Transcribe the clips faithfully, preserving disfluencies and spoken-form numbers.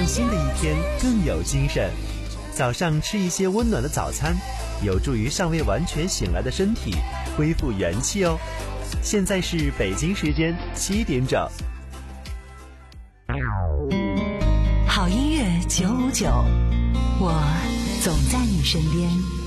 新的一天更有精神。早上吃一些温暖的早餐，有助于尚未完全醒来的身体恢复元气哦。现在是北京时间七点整。 好音乐九五九，我总在你身边。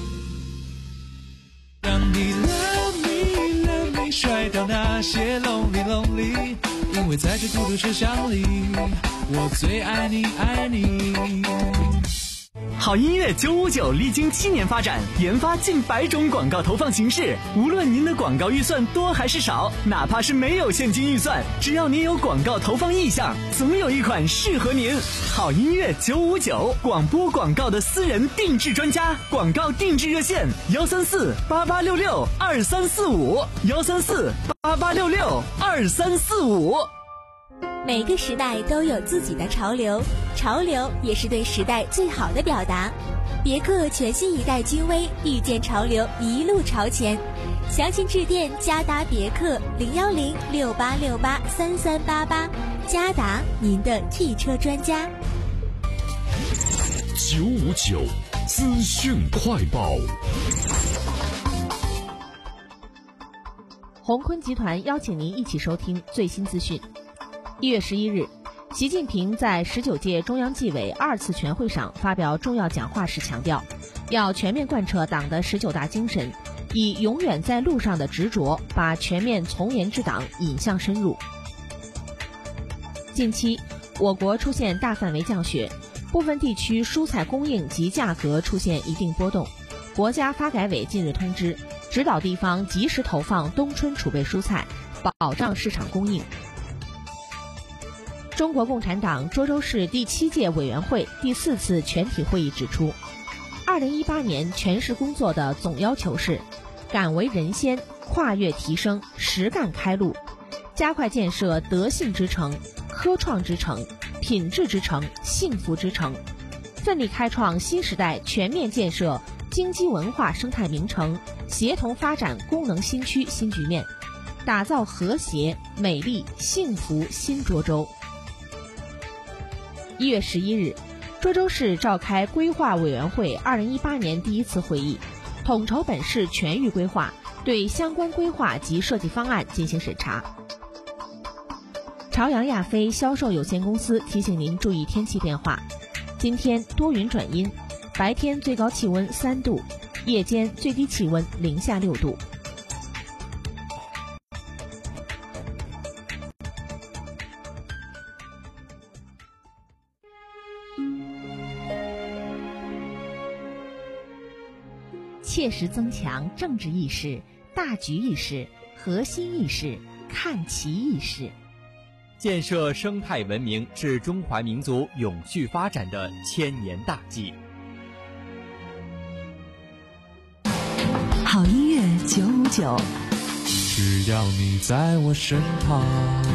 让你 love me love me 甩掉那些 lonely lonely， 因为在这孤独车厢里，我最爱你爱你。 好音乐九五九历经七年发展，研发近百种广告投放形式。无论您的广告预算多还是少，哪怕是没有现金预算，只要您有广告投放意向，总有一款适合您。好音乐九五九，广播广告的私人定制专家，广告定制热线幺三四八八六六二三四五幺三四八八六六二三四五。 每个时代都有自己的潮流，潮流也是对时代最好的表达。别克全新一代君威，遇见潮流，一路朝前。详情致电嘉达别克零幺零六八六八三三八八，嘉达您的汽车专家。 九五九资讯快报。 鸿坤集团邀请您一起收听最新资讯。一月十一日，习近平在十九届中央纪委二次全会上发表重要讲话时强调，要全面贯彻党的十九大精神，以永远在路上的执着，把全面从严治党引向深入。近期，我国出现大范围降雪，部分地区蔬菜供应及价格出现一定波动。国家发改委近日通知，指导地方及时投放冬春储备蔬菜，保障市场供应。中国共产党涿州市第七届委员会第四次全体会议指出，二零一八年全市工作的总要求是敢为人先，跨越提升，实干开路，加快建设德性之城、科创之城、品质之城、幸福之城，奋力开创新时代全面建设经济文化生态名城，协同发展功能新区新局面，打造和谐、美丽、幸福新涿州。一月十一日，涿州市召开规划委员会二零一八年第一次会议，统筹本市全域规划，对相关规划及设计方案进行审查。朝阳亚飞销售有限公司提醒您注意天气变化，今天多云转阴，白天最高气温三度，夜间最低气温零下六度。切实增强政治意识、大局意识、核心意识、看齐意识， 建设生态文明是中华民族永续发展的千年大计。 好音乐九五九， 只要你在我身旁。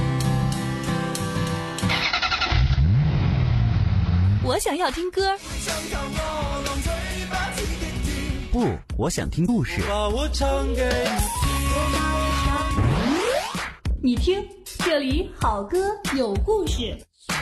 我想要听歌， 不，我想听故事。 把我唱给你听，这里好歌有故事。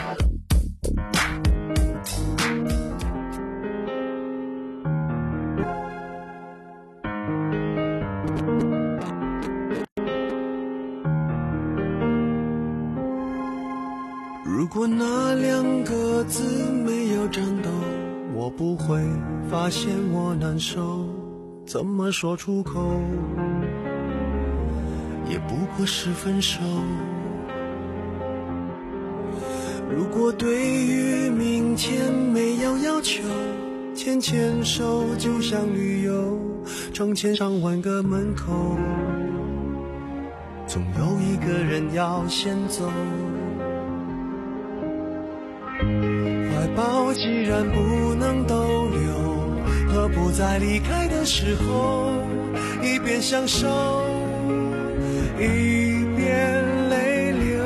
如果那两个字没有颤抖，我不会发现我难受，怎么说出口，也不过是分手。如果对于明天没有要求，牵牵手就像旅游，成千上万个门口，总有一个人要先走。怀抱既然不能逗留，何不在离开的时候，一边享受一边泪流。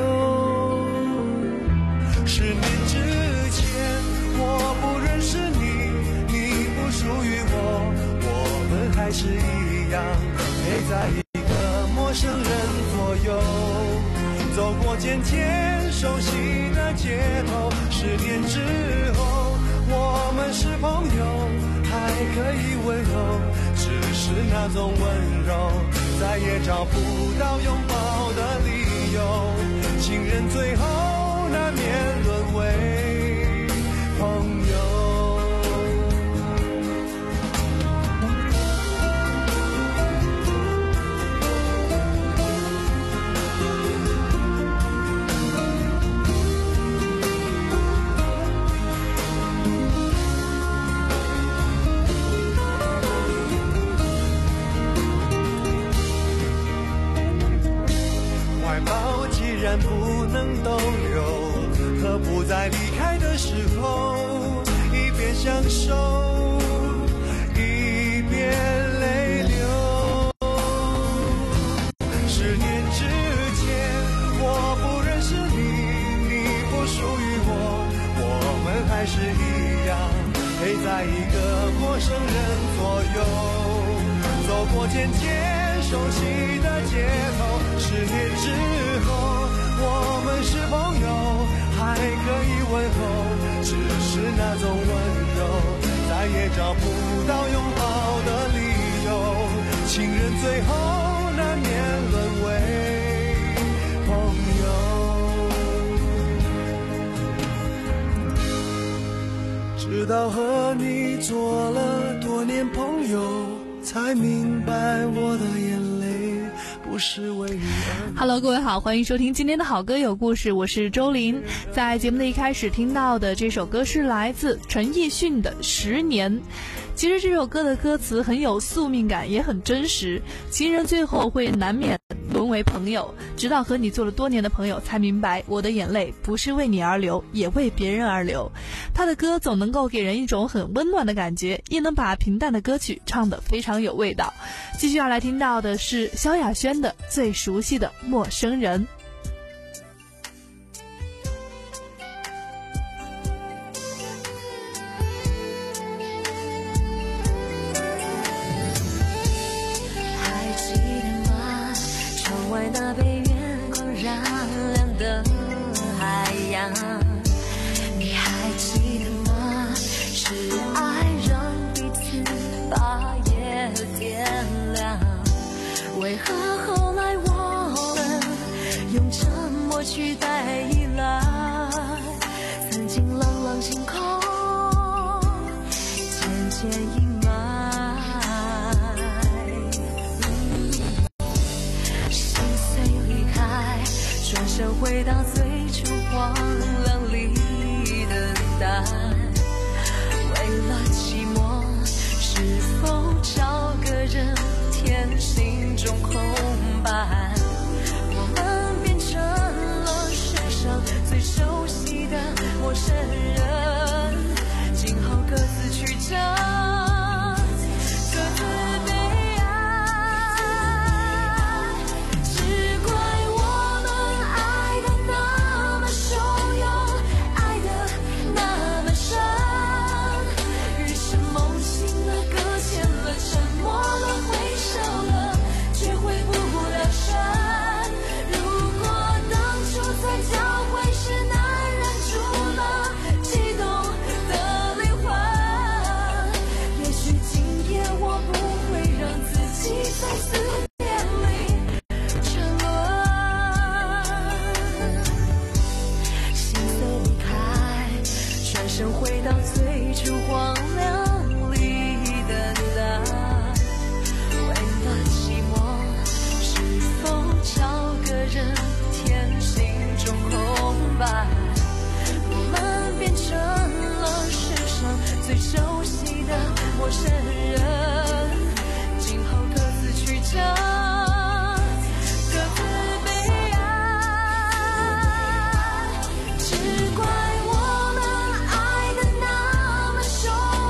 十年之前我不认识你，你不属于我，我们还是一样陪在一个陌生人左右，走过过渐渐熟悉的街头。十年之后我们是朋友，还可以问候，只是那种温柔再也找不到拥抱的理由。情人最后难免沦为朋友。怀抱既然不能都有，何不在离开的时候一边享受一边泪流。十年之前我不认识你，你不属于我，我们还是一样陪在一个陌生人左右，走过渐渐熟悉的街头。十年之后我们是朋友，还可以问候，只是那种温柔再也找不到拥抱的理由。情人最后难免沦为朋友。直到和你做了多年朋友，才明白我的眼泪不是为你而。 Hello， 各位好，欢迎收听今天的好歌有故事，我是周琳。在节目的一开始听到的这首歌是来自陈奕迅的《十年》。其实这首歌的歌词很有宿命感，也很真实。情人最后会难免沦为朋友，直到和你做了多年的朋友，才明白我的眼泪不是为你而流，也为别人而流。他的歌总能够给人一种很温暖的感觉，也能把平淡的歌曲唱得非常有味道。继续要来听到的是萧亚轩的《最熟悉的陌生人》。 那被月光染亮的海洋，你还记得吗？是爱让彼此把夜点亮，为何后来我们用沉默取代依赖？曾经朗朗星空渐渐阴霾，转身回到最初荒凉里等待，为了寂寞，是否找个人填心中空白？我们变成了世上最熟悉的陌生人，今后各自去找，各自悲哀，只怪回到最初荒凉里等待，为了寂寞，是否找个人填心中空白？我们变成了世上最熟悉的陌生人，今后各自去找。说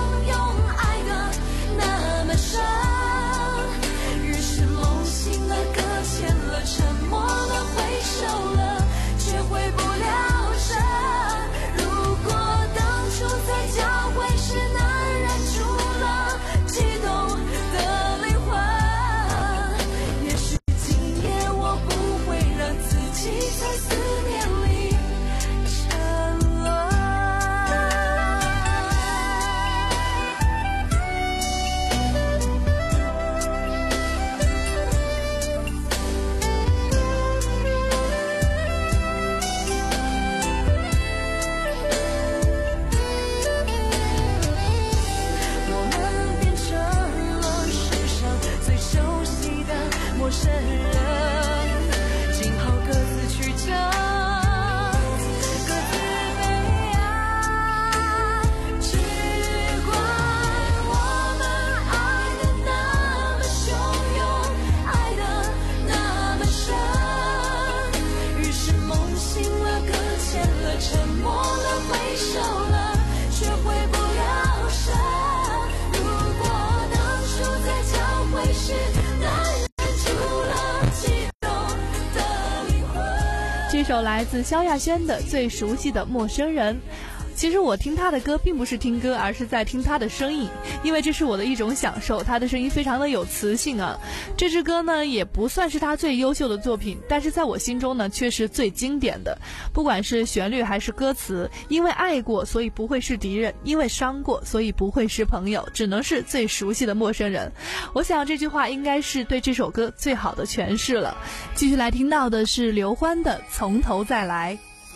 了，沉默了，挥手了，却回不了神。如果当初在交汇时男人出了悸动的灵魂。 这首来自萧亚轩的《最熟悉的陌生人》。其实我听他的歌并不是听歌，而是在听他的声音，因为这是我的一种享受。他的声音非常的有磁性啊。这支歌呢也不算是他最优秀的作品，但是在我心中呢却是最经典的。不管是旋律还是歌词，因为爱过所以不会是敌人，因为伤过所以不会是朋友，只能是最熟悉的陌生人。我想这句话应该是对这首歌最好的诠释了。继续来听到的是刘欢的《从头再来》。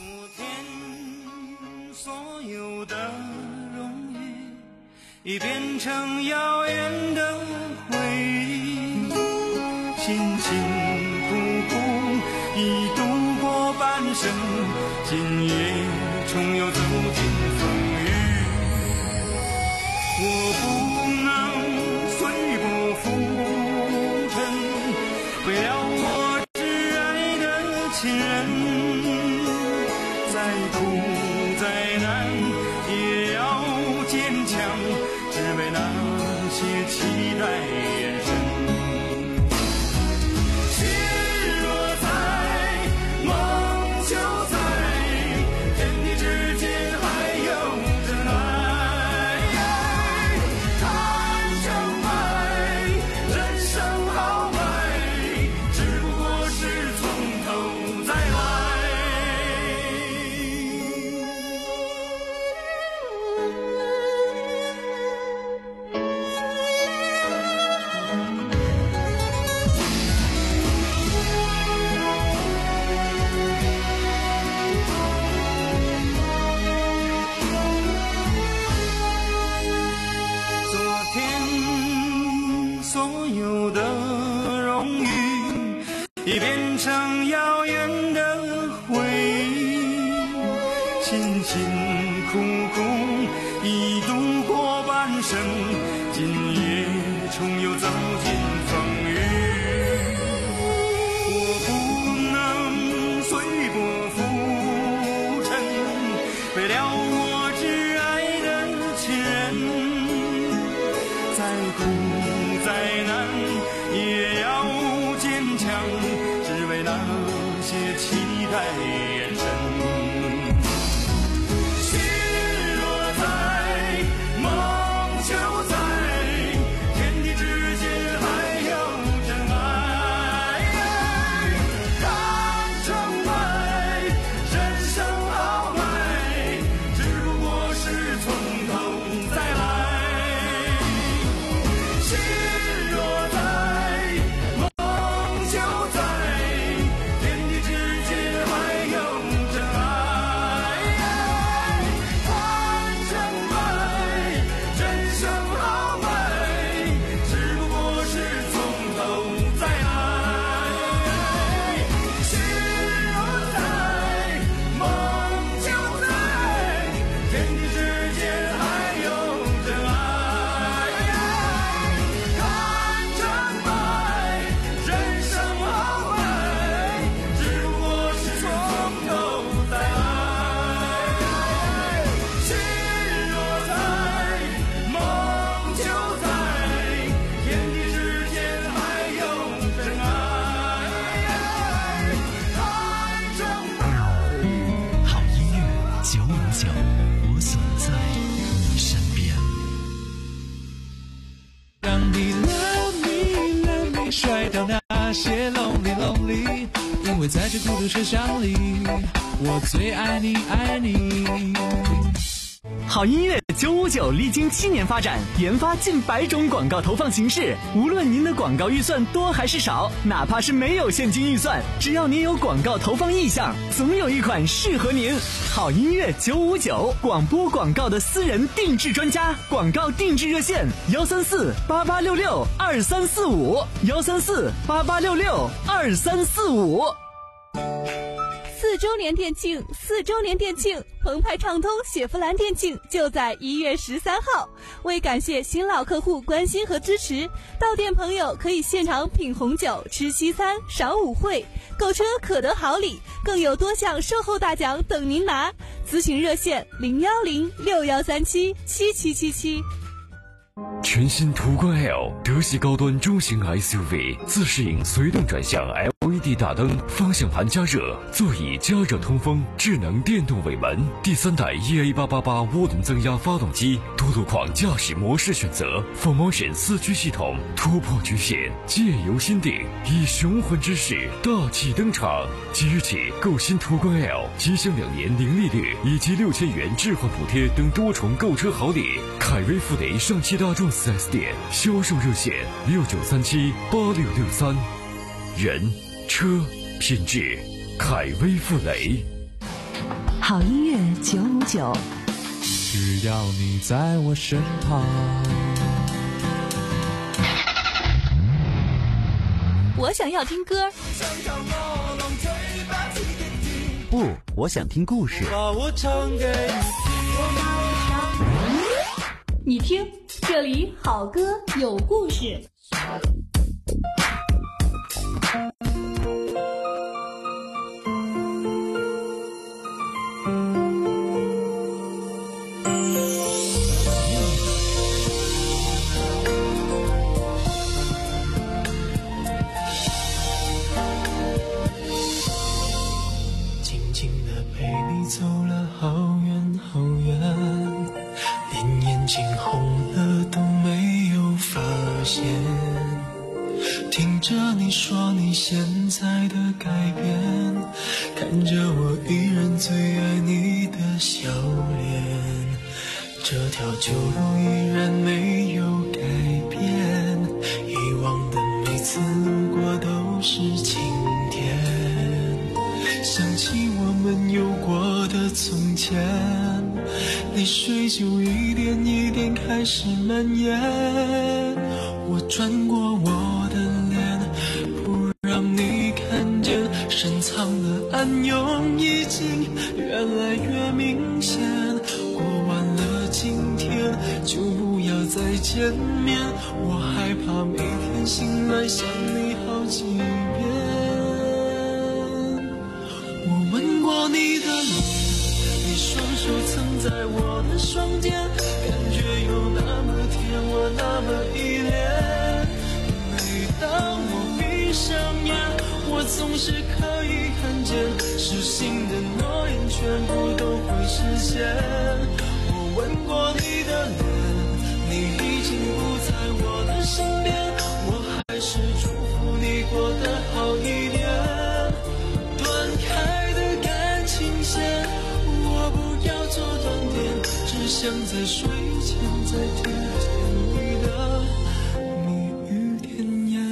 的荣誉已变成遥远的回忆，辛辛苦苦已度过半生，今夜重又走进风雨。我不能随波浮沉，为了我挚爱的亲人，再苦再难也要坚强，只为那些期待眼神。心若在，梦就在，天地之间还有真爱。谈成败，人生豪迈，只不过是从头再来。已变成遥远的回忆，辛辛苦苦已度过半生，今夜重又走进风雨。我不能随波浮沉，为了我挚爱的亲人，再苦再难也要坚强，只为那些期待眼神。心若在，梦就在，天地之间还有真爱。看成败，人生豪迈，只不过是从头再来。心若在，梦就在，天地之间还有真爱。看成败，人生豪迈，只不过是从头再来。心若在，梦就在，天地之间还有真爱。看成败，人生豪迈，只不过是从头再来。心若在，梦就在，天地之间还有真爱。看成败。 好音乐九五九，我总在你身边。 让你 love me love me 甩掉那些 lonely lonely， 因为在这孤独车厢里，我最爱你爱你。 好音乐九五九历经七年发展，研发近百种广告投放形式。无论您的广告预算多还是少，哪怕是没有现金预算，只要您有广告投放意向，总有一款适合您。好音乐九五九，广播广告的私人定制专家，广告定制热线：幺三四八八六六二三四五，幺三四八八六六二三四五。 四周年店庆，四周年店庆，澎湃畅通雪佛兰店庆就在一月十三号。为感谢新老客户关心和支持，到店朋友可以现场品红酒、吃西餐、赏舞会，购车可得好礼，更有多项售后大奖等您拿。 咨询热线零幺零六幺三七七七七七。 全新途观 L 德系高端中型 S U V， 自适应随动转向 L E D 大灯，方向盘加热，座椅加热通风，智能电动尾门，第三代 E A 八八八 涡轮增压发动机，多路况驾驶模式选择 ，Four Motion 四驱系统，突破局限，借由心定，以雄浑之势大气登场。即日起购新途观 L， 即享两年零利率以及六千元置换补贴等多重购车好礼。凯威富雷上汽大众四 S 店销售热线六九三七八六六三。人车品质，凯威富雷。 好音乐九五九， 只要你在我身旁。 我想要听歌， 不，我想听故事。 把我唱给你听，这里好歌有故事。 走了好远好远，连眼睛红了都没有发现。听着你说你现在的改变，看着我依然最爱你的笑脸，这条旧路依然没有改变，以往的每次路过都是晴天，想起我们有过的从前，泪水就一点一点开始蔓延。我转过我的脸，不让你看见，深藏的暗涌已经越来越明显。过完了今天，就不要再见面，我害怕每天醒来想你好几遍。你的脸，你双手曾在我的双肩，感觉有那么甜，我那么依恋。每当我闭上眼，我总是可以看见，失信的诺言全部都会实现。我吻过你的脸，你已经不在我的身边，我还是祝福你过得好一点。断开我不要做断点，只想在睡前再听见你的蜜语甜言。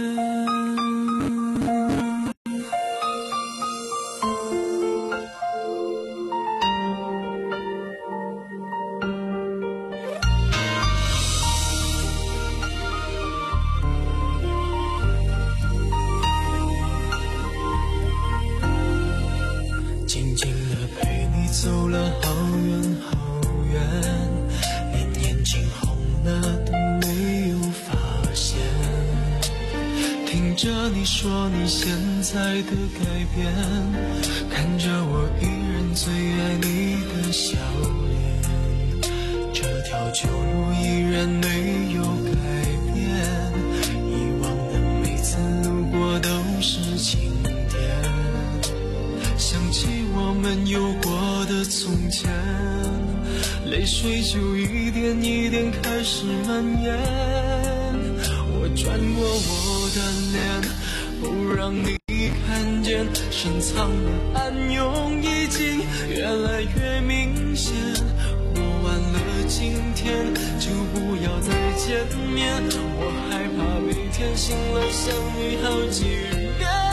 静静地陪你走了好远好远，连眼睛红了都没有发现。听着你说你现在的改变，看着我依然最爱你的笑脸，这条旧路依然没有改变，以往的每次路过都是晴天，想起我们有过的从前，泪水就一点一点开始蔓延。我转过我的脸，不让你看见，深藏的暗涌已经越来越明显。过完了今天，就不要再见面，我害怕每天醒来想你好几遍。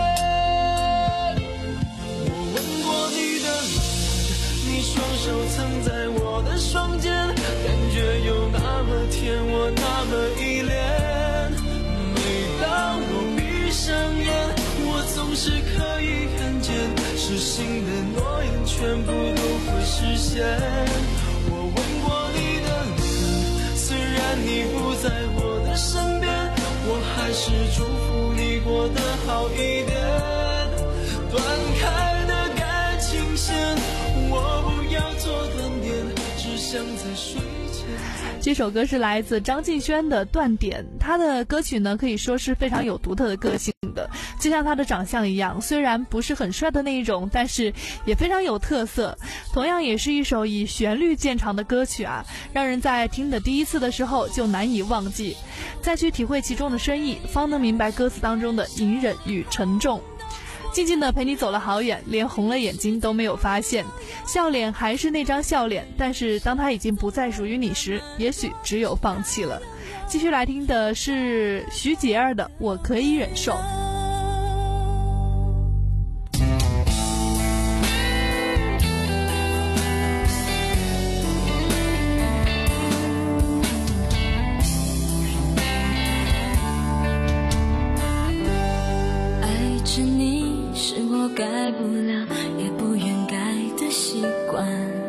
双手曾在我的双肩，感觉有那么甜，我那么依恋。每当我闭上眼，我总是可以看见，失信的诺言全部都会实现。我吻过你的脸，虽然你不在我的身边，我还是祝福你过得好一点。断开的感情线，我这首歌是来自张敬轩的《断点》，他的歌曲呢可以说是非常有独特的个性的，就像他的长相一样，虽然不是很帅的那一种，但是也非常有特色。同样也是一首以旋律见长的歌曲啊，让人在听的第一次的时候就难以忘记，再去体会其中的深意，方能明白歌词当中的隐忍与沉重。静静地陪你走了好远，连红了眼睛都没有发现，笑脸还是那张笑脸，但是当它已经不再属于你时，也许只有放弃了。继续来听的是徐杰儿的《我可以忍受》。 改不了也不愿改的习惯，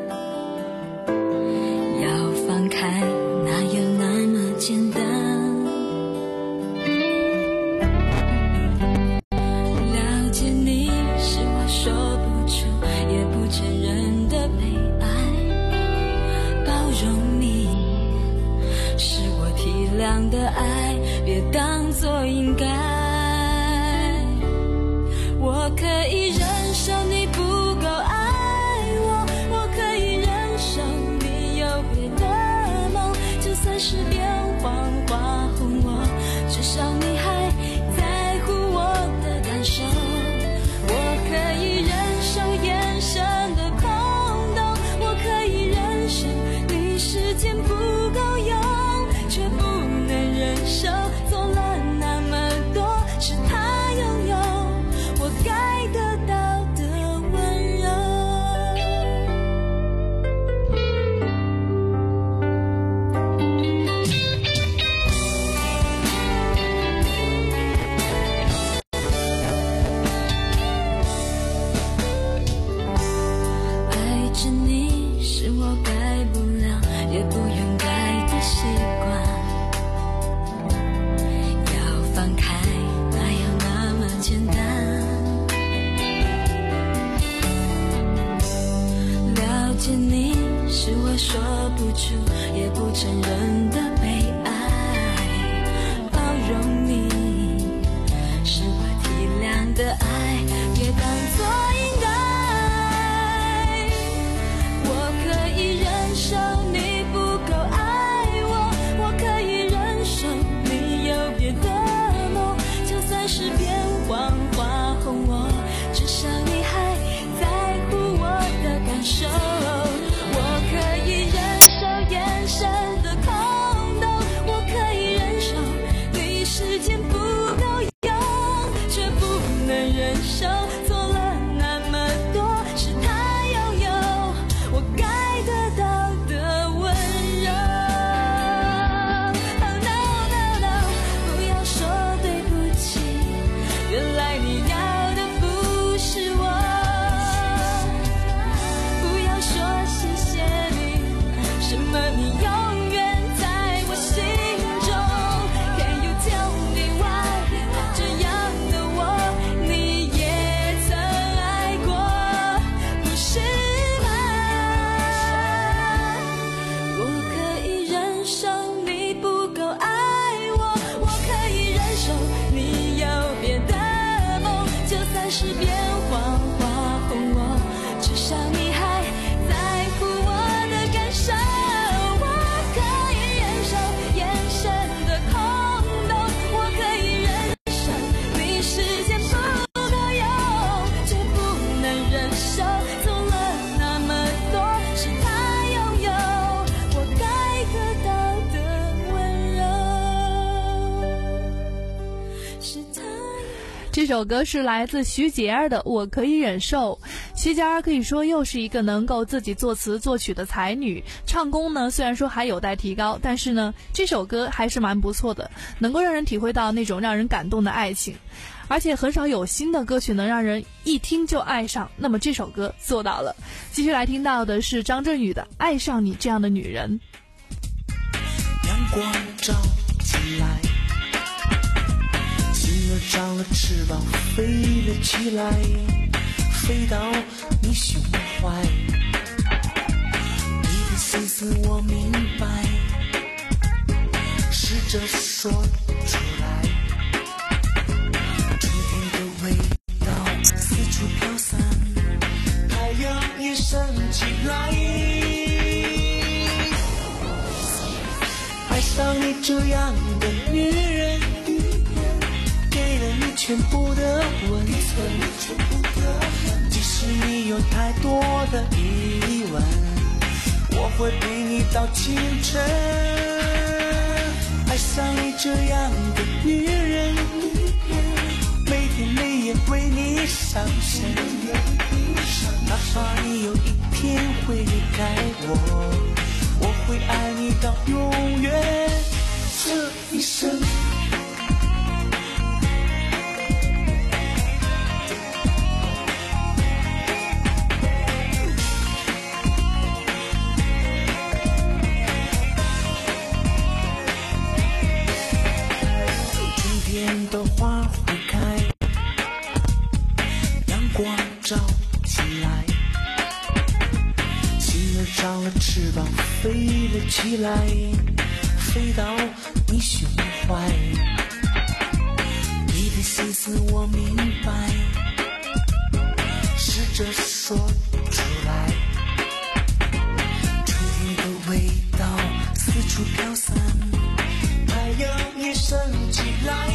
要放开哪有那么简单，了解你是我说不出也不承认的悲哀，包容你是我体谅的爱，别当作应该，我可以忍受你不够爱我，我可以忍受你有别的梦，就算是变幻花红我，至少你还在乎我的感受，我可以忍受眼神的空洞，我可以忍受你时间不够用，却不能忍受做了那么多是他拥有我该得到的温柔。爱着你是我改不了也不愿改的习惯，要放开哪有那么简单，了解你是我说不出也不承认的悲哀，包容你是我体谅的爱，别当作应该，我可以忍受你不够爱我，我可以忍受你有别的梦，就算是变幻花红我，至少你还在乎我的感受，我可以忍受眼神的空洞，我可以忍受你时间不够用，却不能忍受做了那么多是他拥有我该得到的温柔。 Oh no no no， 不要说对不起，原来你要的不是我，不要说谢谢你，什么你永远在我心中。 Can you tell me why， 这样的我你也曾爱过，不是吗？我可以忍受你不够爱我，我可以忍受你有别的梦，就算是变幻花红我，至少你还在乎我的感受，我可以忍受眼神的空洞，我可以忍受你时间不够用，却不能忍受做了那么多是他拥有我该得到的温柔，是他。 这首歌是来自徐杰儿的《我可以忍受》。徐杰儿可以说又是一个能够自己作词作曲的才女，唱功呢虽然说还有待提高，但是呢这首歌还是蛮不错的，能够让人体会到那种让人感动的爱情，而且很少有新的歌曲能让人一听就爱上，那么这首歌做到了。继续来听到的是张震宇的《爱上你这样的女人》。 阳光照进来，心儿长了翅膀飞了起来，飞到你胸怀，你的心思着说出来。春天的味道四处飘散，太阳也升起来。爱上你这样的女人，给了你全部的温存，即使你有太多的疑问，我会陪你到清晨。爱上你这样的女人，每天每夜为你伤神，哪怕你有一天会离开我，我会爱你到永远这一生。春天的花会开，阳光照进来，心儿长了翅膀飞了起来，飞到你胸怀。你的心思我明白，试着说出来。春天的味道四处飘散，太阳也升起来。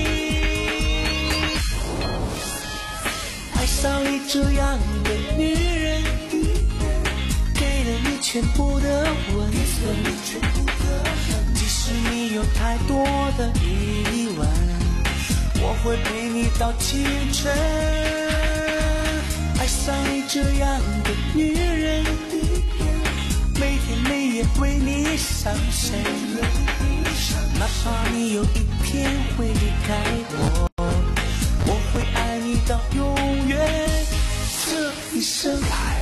爱上你这样的女人，给了你全部的温存，即使你有太多的疑问，我会陪你到清晨。爱上你这样的女人，每天每夜为你伤神，哪怕你有一天会离开我，我会爱你到永远这一生。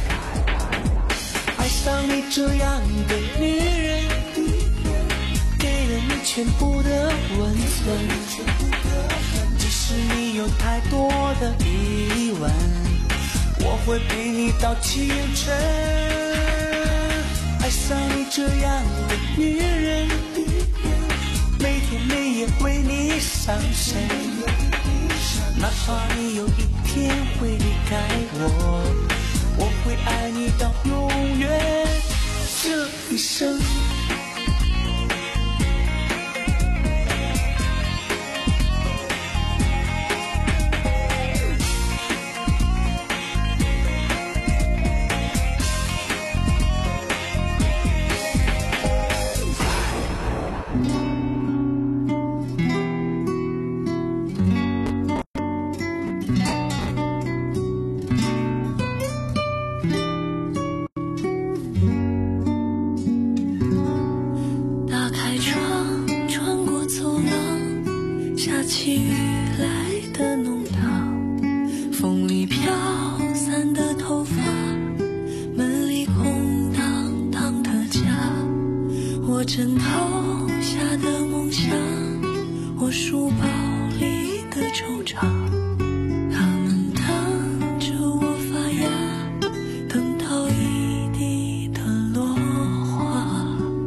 爱上你这样的女人，给了你全部的温存，即使你有太多的疑问，我会陪你到清晨。爱上你这样的女人，每天每夜为你伤神，哪怕你有一天会离开我，我会爱你到永远这一生。 枕头下的梦想，我书包里的惆怅，他们等着我发芽，等到一地的落花。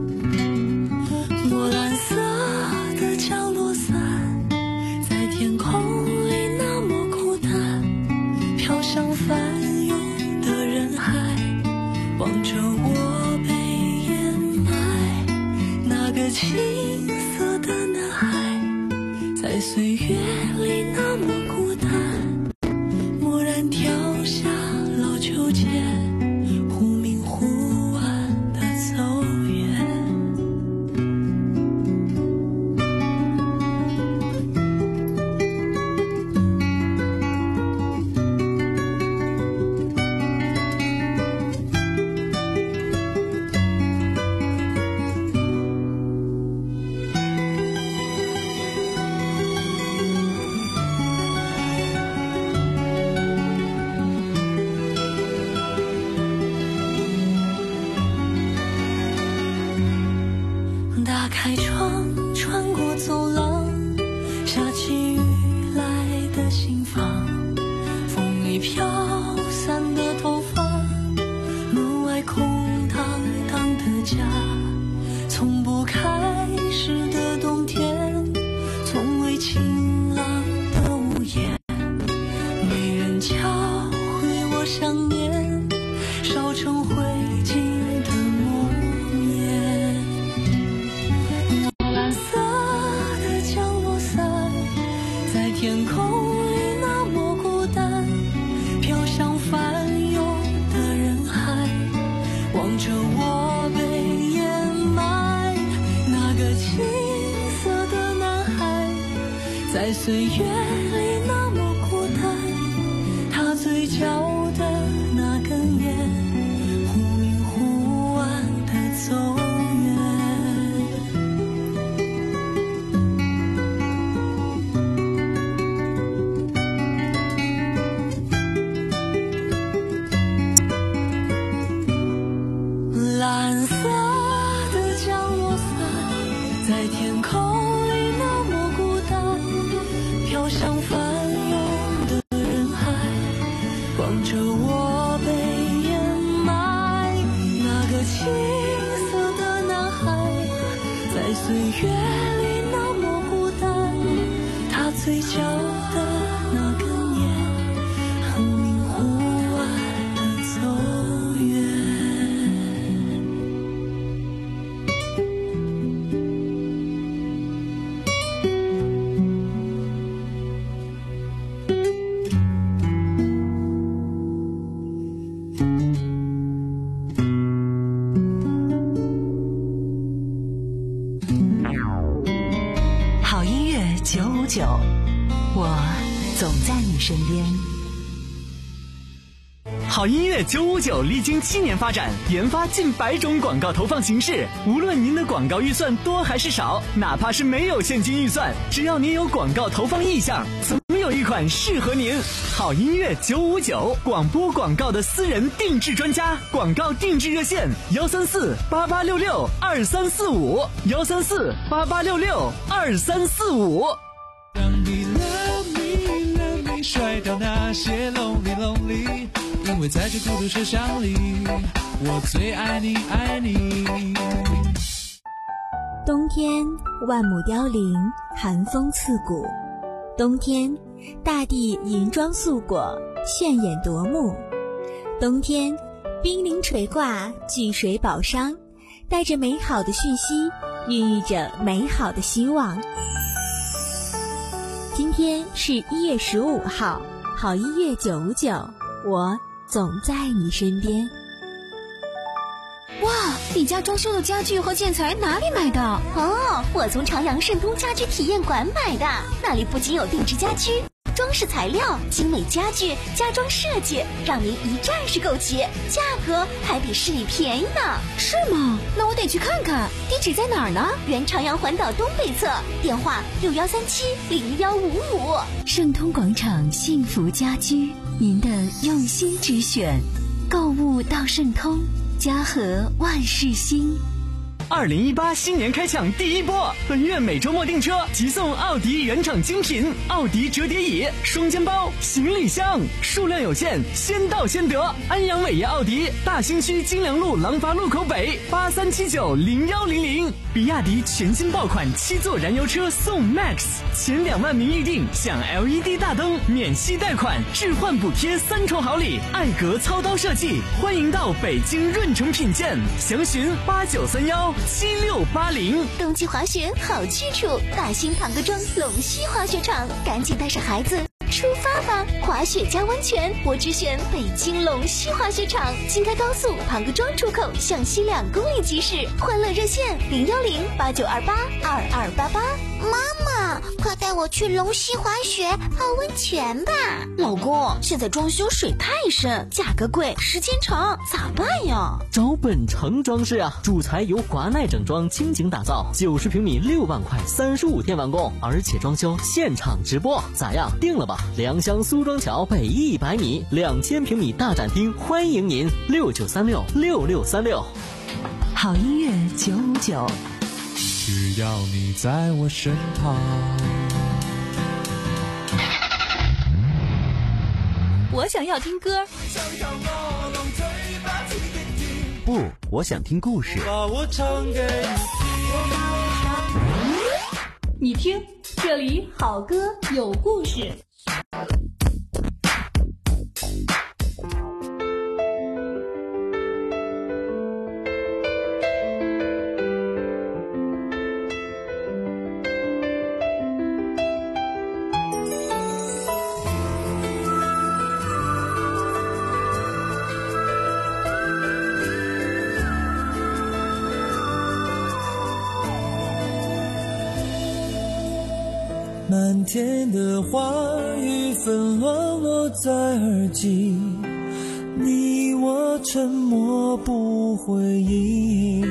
我蓝色的降落伞，在天空里那么孤单，飘向翻涌的人海，望着我被掩埋。那个青涩的男孩，在岁月里那么孤单，蓦然跳下老秋千，忽明忽暗的走远。打开窗，穿过走廊，下起雨来的心房，风里飘散的头发，门外空荡荡的家，从不开始的冬天， 烧成灰烬的诺言。蓝色的降落伞在天空里那么孤单，飘向翻涌的人海，望着我被掩埋。那个青涩的男孩在岁月里那么孤单，他嘴角的那根烟忽明忽暗的走远。蓝色的降落伞在天空里那么孤单，飘向翻涌的人海，望着我被掩埋。那个青涩的男孩在岁月里那么孤单，他嘴角的那根烟忽明忽暗的走远。 好音乐九五九，我总在你身边。 好音乐九五九历经七年发展，研发近百种广告投放形式。无论您的广告预算多还是少，哪怕是没有现金预算，只要您有广告投放意向，总有一款适合您。好音乐九五九，广播广告的私人定制专家，广告定制热线幺三四八八六六二三四五幺三四八八六六二三四五。 让你 love me love me 甩掉那些 lonely lonely， 因为在这孤独车厢里，我最爱你爱你。 冬天万亩凋零，寒风刺骨。冬天大地银装素裹，炫眼夺目。冬天冰凌垂挂，巨水宝商，带着美好的讯息，孕育着美好的希望。今天是一月十五号，好音乐九五九，我总在你身边。 哇，你家装修的家具和建材哪里买的？ 哦，我从朝阳盛通家居体验馆买的，那里不仅有定制家居、装饰材料、精美家具、家装设计，让您一站式购齐，价格还比市里便宜呢。 是吗？那我得去看看。地址在哪儿呢？ 原朝阳环岛东北侧，电话六幺三七零幺五五。 盛通广场幸福家居，您的用心之选，购物到盛通，家和万事兴。 二零一八新年开抢第一波，本月每周末订车即送奥迪原厂精品奥迪折叠椅、双肩包、行李箱，数量有限，先到先得。安阳伟业奥迪大兴区金良路廊坊路口北八三七九零幺零零。比亚迪全新爆款七座燃油车送 Max， 前两万名预定享 L E D 大灯、免息贷款、置换补贴三重好礼，艾格操刀设计，欢迎到北京润城品鉴，详询八九三幺七六八零。 冬季滑雪好去处，大兴唐各庄龙溪滑雪场，赶紧带上孩子出发吧！滑雪加温泉，我只选北京龙溪滑雪场，京开高速唐各庄出口向西两公里即驶。欢乐热线零幺零八九二八二二八八。 妈妈，快带我去龙溪滑雪泡温泉吧！ 老公，现在装修水太深，价格贵，时间长，咋办呀？ 找本城装饰啊，主材由华奈整装倾情打造，九十平米六万块，三十五天完工，而且装修现场直播，咋样？定了吧！良乡苏庄桥北一百米，两千平米大展厅，欢迎您！六九三六六六三六。 好音乐九五九， 只要你在我身旁。 我想要听歌。 不，我想听故事。 把我唱给你听，这里好歌有故事。 漫天的花雨纷乱落在耳际，你我沉默不回应。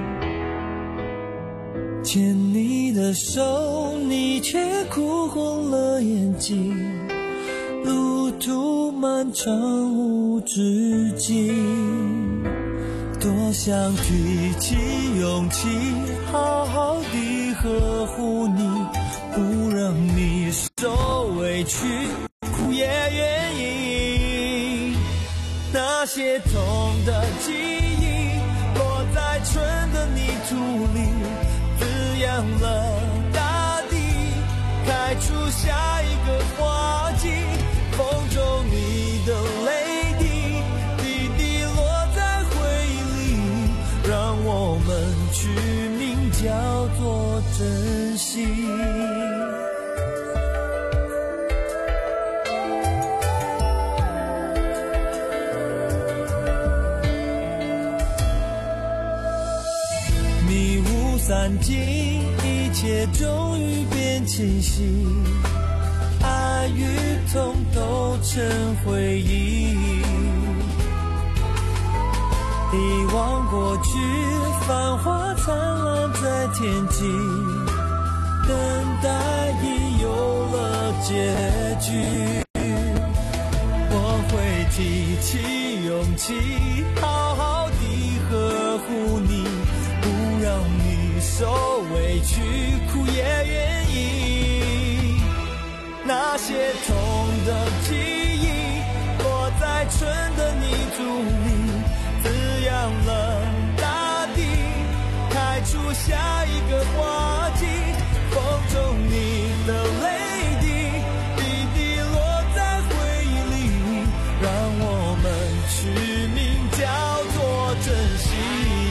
牵你的手，你却哭红了眼睛，路途漫长无止境。多想提起勇气，好好地呵护你，不让你受委屈，苦也愿意。那些痛的记忆落在春的泥土里，滋养了大地，开出下一个花季。风中你的泪滴滴滴落在回忆里，让我们取名叫做珍惜。迷雾散尽，一切终于变清晰，爱与痛都成回忆。遗忘过去，繁华灿烂在天际，等待已有了结局。我会提起勇气，好好地呵护你，不让你受委屈，苦也愿意。那些痛的记忆落在春的泥土里，滋养了大地，开出下一个花季。风中你的泪滴滴滴落在回忆里，让我们取名叫做珍惜。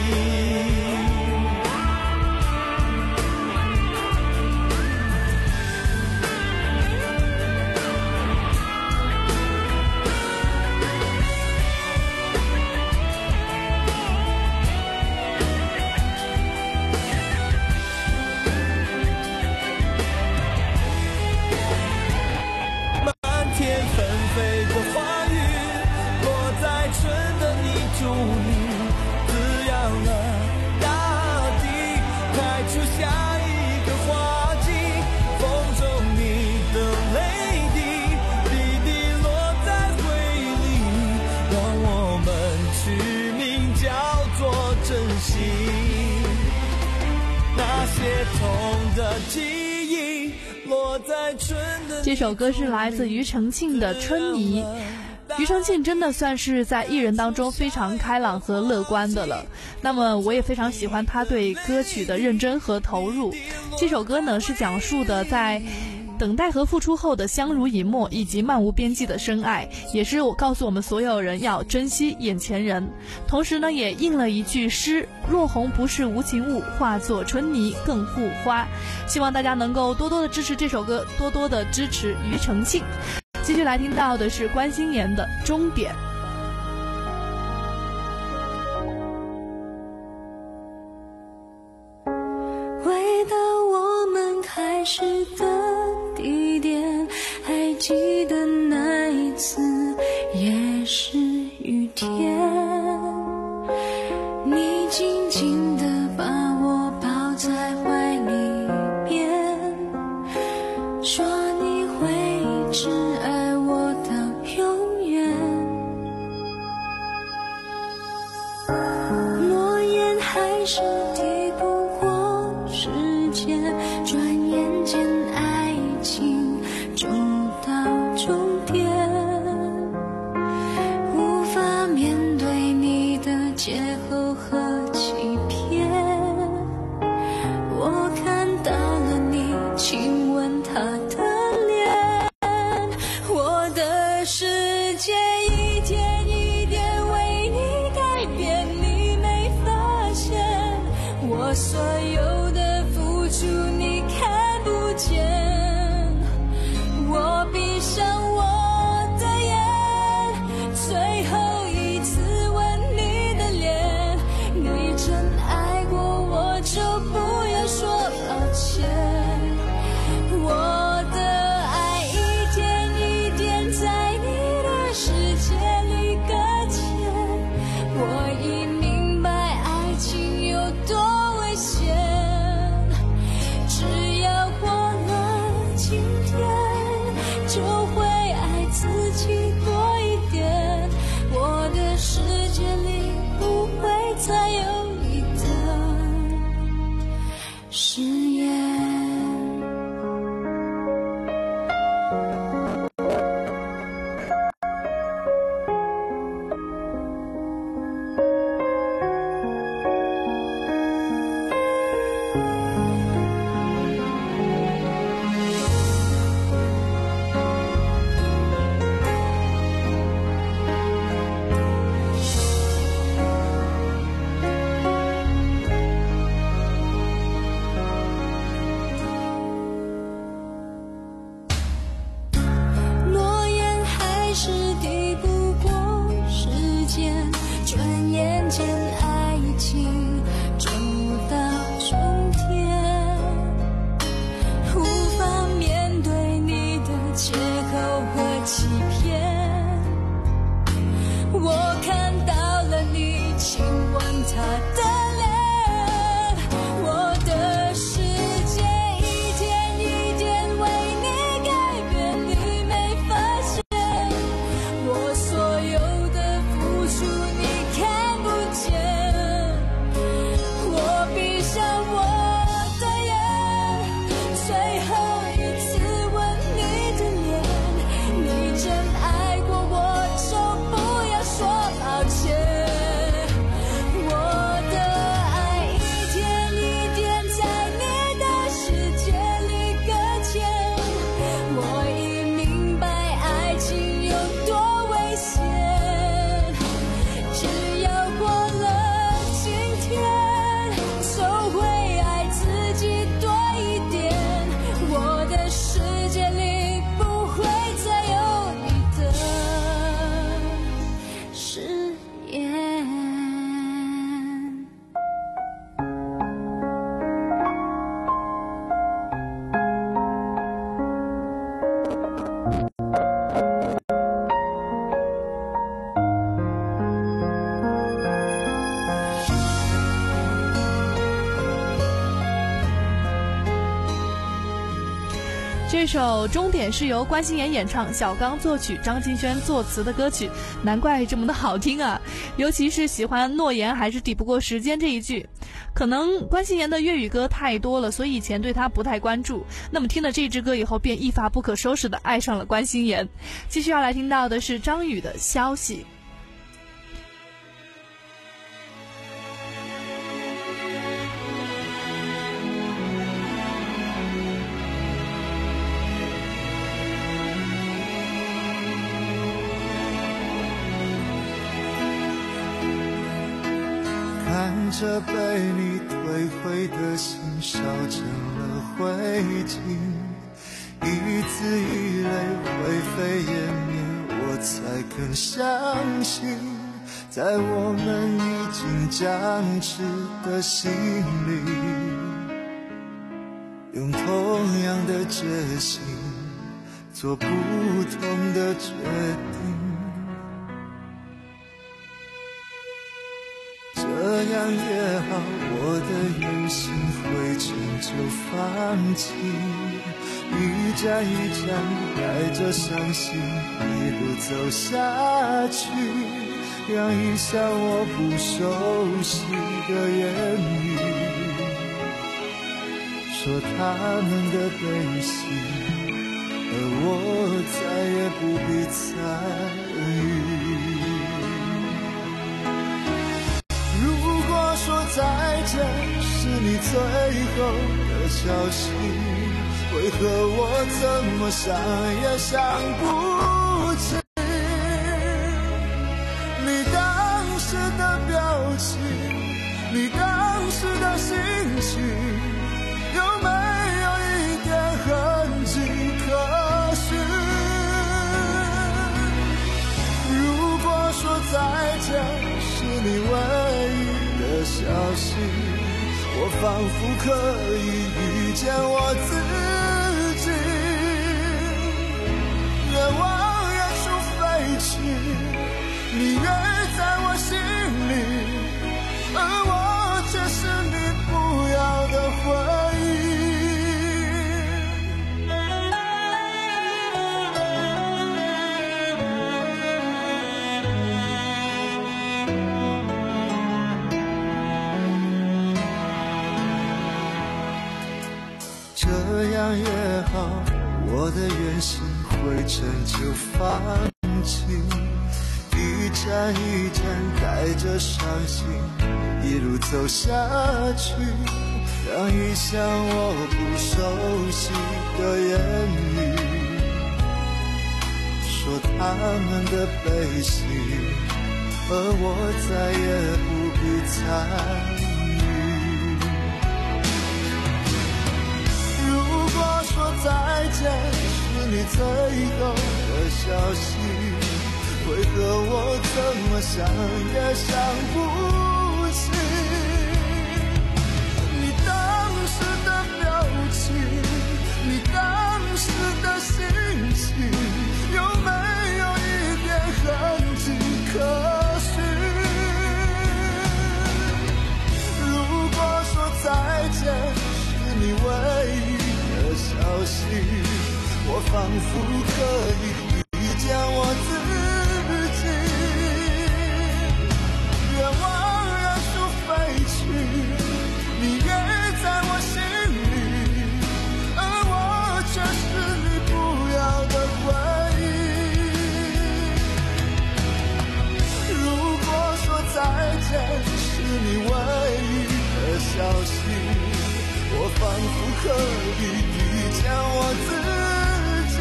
这首歌是来自庾澄庆的《春泥》。庾澄庆真的算是在艺人当中非常开朗和乐观的了，那么我也非常喜欢他对歌曲的认真和投入。这首歌呢是讲述的在等待和付出后的相濡以沫以及漫无边际的深爱，也是我告诉我们所有人要珍惜眼前人。同时呢也应了一句诗，若红不是无情物，化作春泥更护花。希望大家能够多多的支持这首歌，多多的支持庾澄庆。继续来听到的是关心妍的终点。 回到我们开始的地点，还记得那一次也是雨天，你紧紧地把我抱在怀里边，说你会一直爱我到永远。诺言还是抵不过时间，转眼间爱情就到终点，无法面对你的借口和欺骗。我看到了你亲吻他的脸，我的世界一点一点为你改变，你没发现我所有的付出你看不见。我闭上我的眼，最后一次吻你的脸， 誓言。 这首《终点》是由关心妍演唱，小刚作曲，张敬轩作词的歌曲，难怪这么的好听啊！尤其是喜欢诺言还是抵不过时间这一句。可能关心妍的粤语歌太多了，所以以前对她不太关注。那么听了这支歌以后，便一发不可收拾的爱上了关心妍。继续要来听到的是张宇的《消息》。 看着被你退回的心烧成了灰烬，一字一泪灰飞烟灭，我才更相信，在我们已经僵持的心里，用同样的决心做不同的决定。这样也好，我的有心灰尘就放弃，一站一站带着伤心一路走下去，让一下我不熟悉的言语，说他们的悲喜，而我再也不必参与。说再见是你最后的消息，为何我怎么想也想不起你当时的表情，你当时的心情，有没有一点痕迹可寻？如果说再见是你唯一的消息，我仿佛可以遇见我自己，愿往远处飞去，你约在我心里，而我却是你不要的回忆。 样也好，我的原心灰尘就放弃，一站一站带着伤心一路走下去，让一向我不熟悉的言语说他们的悲喜，而我再也不必参与。如果说再见是你最后的消息，为何我怎么想也想不起你当时的表情，你当时的心情，有没有一点痕迹可寻？如果说再见是你唯一的消息，我仿佛可以遇见我自己，愿望人数飞去，你也在我心里，而我却是你不要的回忆。如果说再见是你唯一的消息，我仿佛可以遇见我自己，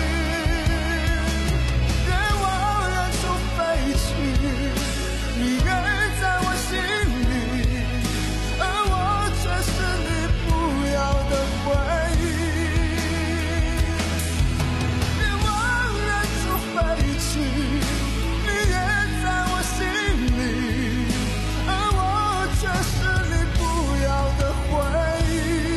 愿望人数飞去，你也在我心里，而我却是你不要的回忆。愿望人数飞去，你也在我心里，而我却是你不要的回忆。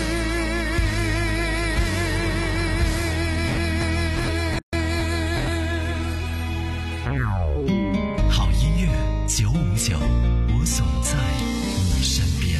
好音乐九五九，我总在你身边。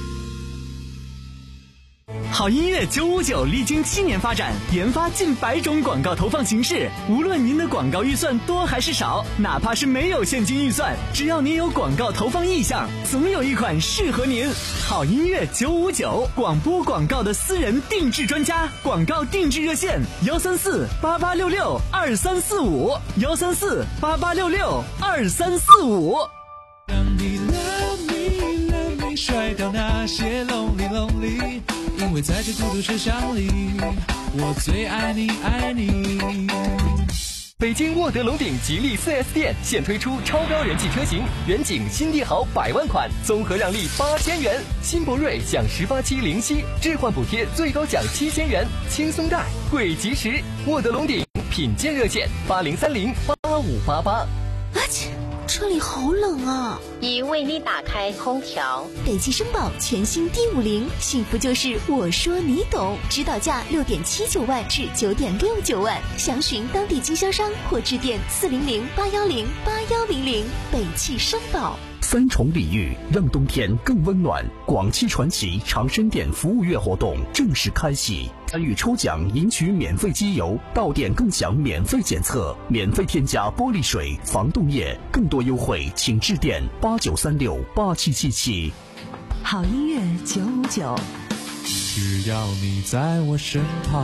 好音乐九五九历经七年发展，研发近百种广告投放形式。无论您的广告预算多还是少，哪怕是没有现金预算，只要您有广告投放意向，总有一款适合您。好音乐九五九，广播广告的私人定制专家，广告定制热线：幺三四八八六六二三四五，幺三四八八六六二三四五。 让你 love me love me 甩掉那些 lonely lonely， 因为在这孤独车厢里，我最爱你爱你。 北京沃德龙鼎吉利 四 S 店现推出超高人气车型，远景新帝豪百万款，综合让利八千元；新博瑞享十八期零息，置换补贴最高奖七千元，轻松贷，贵及时。沃德龙鼎品鉴热线：八零三零八五八八。 啊切！这里好冷啊！ 已为你打开空调。 北汽绅宝全新 D 五零，幸福就是我说你懂。指导价六点七九万至九点六九万，详询当地经销商或致电四零零八幺零八幺零零。北汽绅宝。 三重礼遇，让冬天更温暖。广汽传祺长生店服务月活动正式开启，参与抽奖赢取免费机油，到店更享免费检测，免费添加玻璃水、防冻液，更多优惠请致电八九三六八七七七。 好音乐九五九， 只要你在我身旁。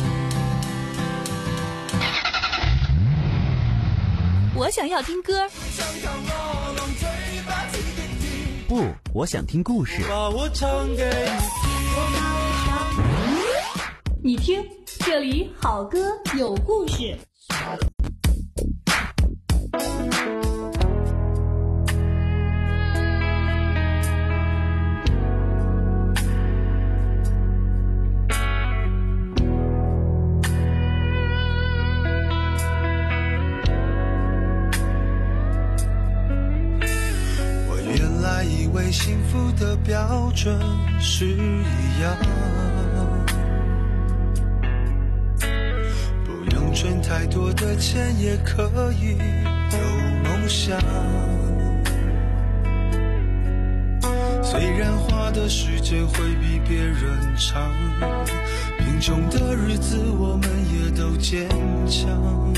我想要听歌。 不，我想听故事。 把我唱给你听，这里好歌有故事。 幸福的标准是一样，不用赚太多的钱也可以有梦想。虽然花的时间会比别人长，贫穷的日子我们也都坚强。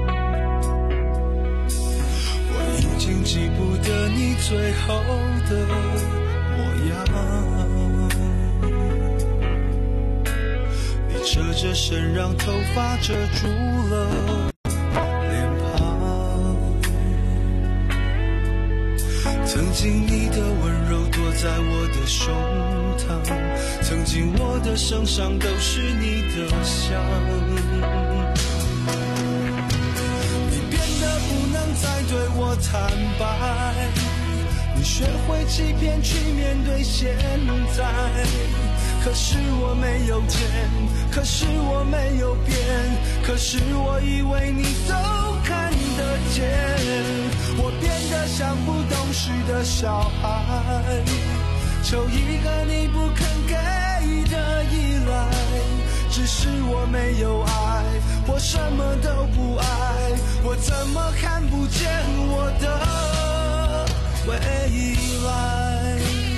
已经记不得你最后的模样， 侧着身让头发遮住了脸庞，曾经你的温柔躲在我的胸膛，曾经我的身上都是你的香，你变得不能再对我坦白，你学会欺骗去面对现在，可是我没有见，可是我没有变，可是我以为你都看得见，我变得像不懂事的小孩，求一个你不肯给的依赖，只是我没有爱，我什么都不爱，我怎么看不见我的未来。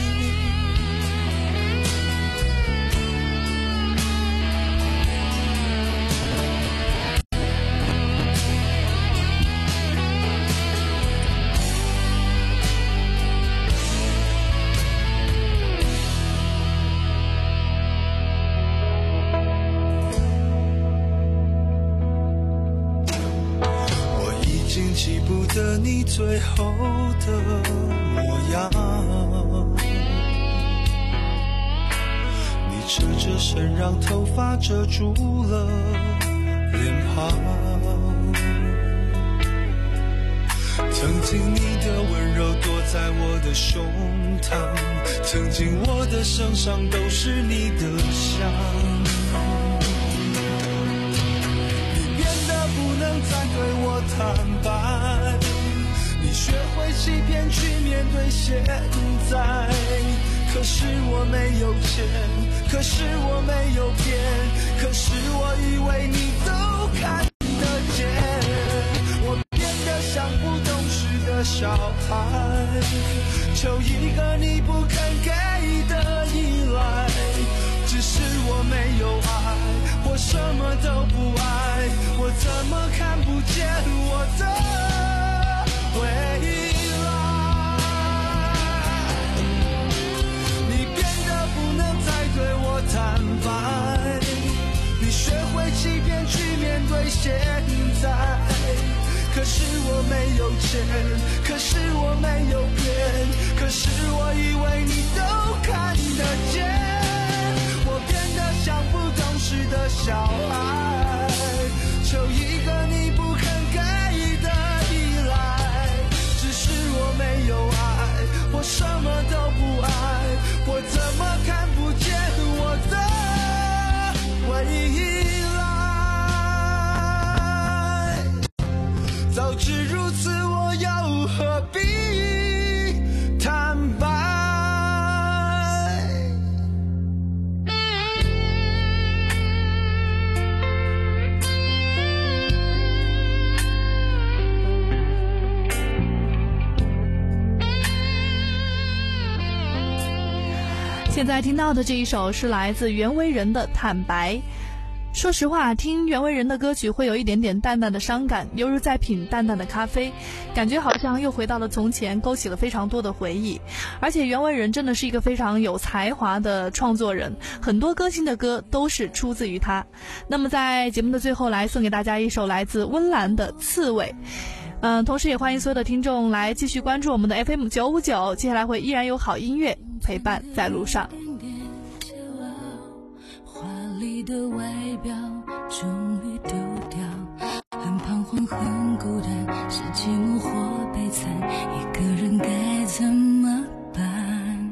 记不得你最后的模样，你侧着身让头发遮住了脸庞，曾经你的温柔躲在我的胸膛，曾经我的身上都是你的香，你变得不能再对我坦白，你学会欺骗去面对现在，可是我没有钱，可是我没有变，可是我以为你都看得见，我变得像不懂事的小孩，求一个你不肯给的依赖，只是我没有爱，我什么都不爱，我怎么看不见我的未来，你变得不能再对我坦白，你学会欺骗去面对现在，可是我没有钱，可是我没有变，可是我以为你都看得见，我变得像不懂事的小孩，求一个你不肯给的依赖，只是我没有爱，我什么都不爱，我怎么看不见我的未来，早知如此我又何必坦白。 现在听到的这一首是来自袁惟仁的《坦白》。说实话，听袁惟仁的歌曲会有一点点淡淡的伤感，犹如在品淡淡的咖啡，感觉好像又回到了从前，勾起了非常多的回忆。而且袁惟仁真的是一个非常有才华的创作人，很多歌星的歌都是出自于他。那么在节目的最后，来送给大家一首来自温岚的《刺猬》。嗯、呃，同时也欢迎所有的听众来继续关注我们的 F M 九五九，接下来会依然有好音乐陪伴在路上。 华丽的外表终于丢掉，很彷徨很孤单，是寂寞或悲惨，一个人该怎么办？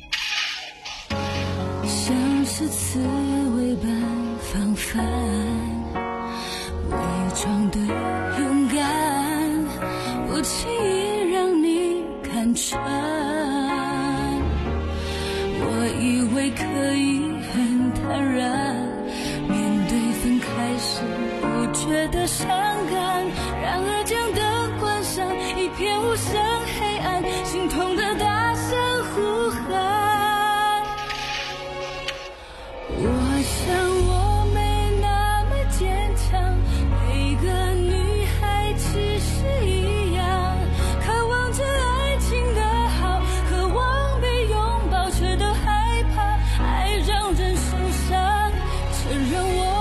像是刺猬般防范，伪装的勇敢，不轻易让你看穿。我以为可以很坦然面对分开时不觉得伤感，然而将灯关上，一片无声黑暗，心痛的大声呼喊。我想我没那么坚强，每个女孩其实一样，渴望着爱情的好，渴望被拥抱，却都害怕爱让人受伤，承认我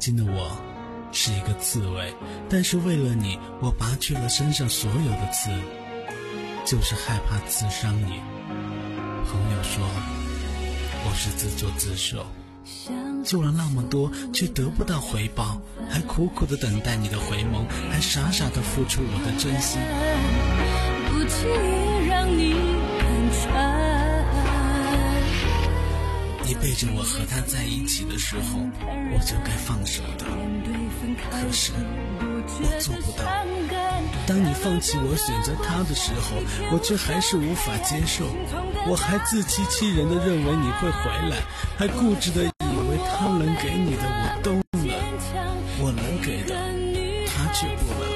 经的我是一个刺猬，但是为了你，我拔去了身上所有的刺，就是害怕刺伤你。朋友说我是自作自受，做了那么多却得不到回报，还苦苦的等待你的回眸，还傻傻的付出我的真心， 不轻易让你看穿。 你背着我和他在一起的时候，我就该放手的，可是我做不到。当你放弃我选择他的时候，我却还是无法接受，我还自欺欺人的认为你会回来，还固执的以为他能给你的我都能，我能给的他却不能。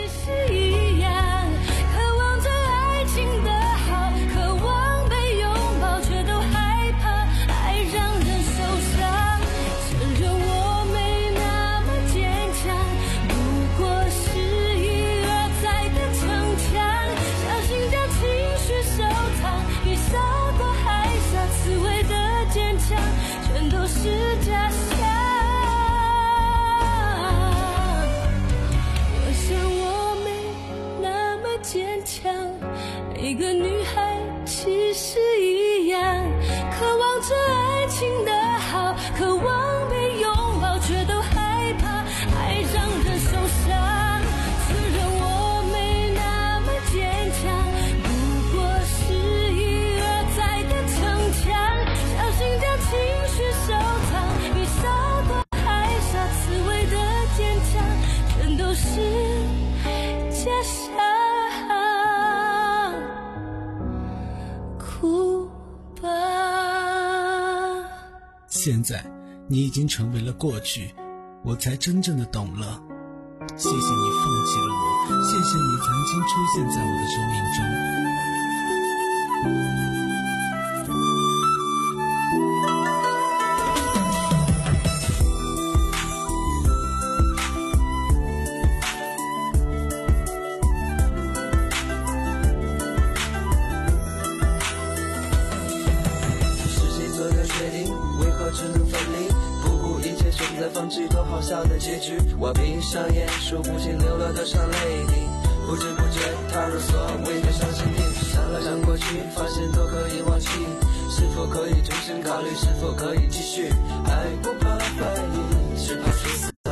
每个女孩其实一样，渴望着爱情的好，渴望被拥抱，却都害怕爱让人受伤。承认我没那么坚强，不过是一而再的逞强，小心将情绪收藏，雨洒过海沙，刺猬的坚强全都是假象。 现在你已经成为了过去，我才真正的懂了。谢谢你放弃了我，谢谢你曾经出现在我的生命中。 放弃多好笑的结局，我闭上眼数不清流了多少泪滴，不知不觉踏入所谓的伤心地，想了想过去，发现都可以忘记，是否可以重新考虑，是否可以继续，爱不怕怀疑，只怕